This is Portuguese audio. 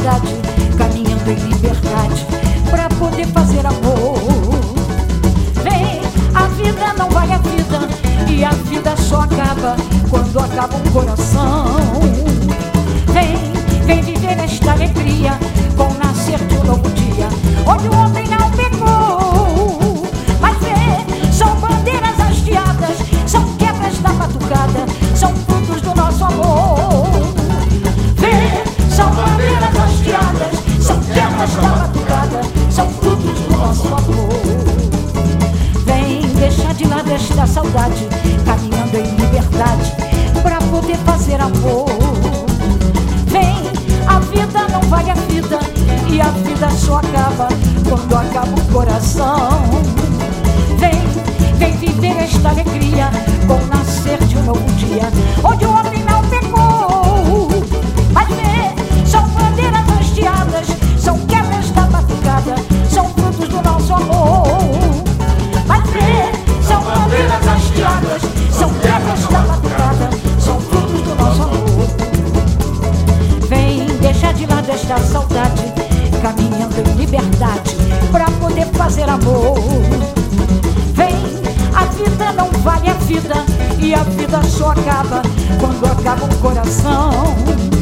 saudade, caminhando em liberdade, pra poder fazer amor. Vem, a vida não vale a vida, e a vida só acaba quando acaba um coração. Vem viver esta alegria com o nascer de um novo dia, onde o homem não pecou. Mas vê, são bandeiras hasteadas, são quebras da batucada, são frutos do nosso amor. Vê, são bandeiras hasteadas, são quebras da batucada, são frutos do nosso amor. Vem deixar de lado esta saudade, caminhando em liberdade, pra poder fazer amor. Vem, a vida não vale a vida, e a vida só acaba quando acaba o coração. Vem viver esta alegria com o nascer de um novo dia, onde o homem não pecou. Mas vê, são bandeiras hasteadas, são quebras da batucada, são frutos do nosso amor. Mas vê, são bandeiras hasteadas, são quebras da batucada, são frutos do nosso amor. Vem deixar de lado esta saudade, caminhando em liberdade, pra poder fazer amor. Vem, a vida não vale a vida, e a vida só acaba quando acaba um coração.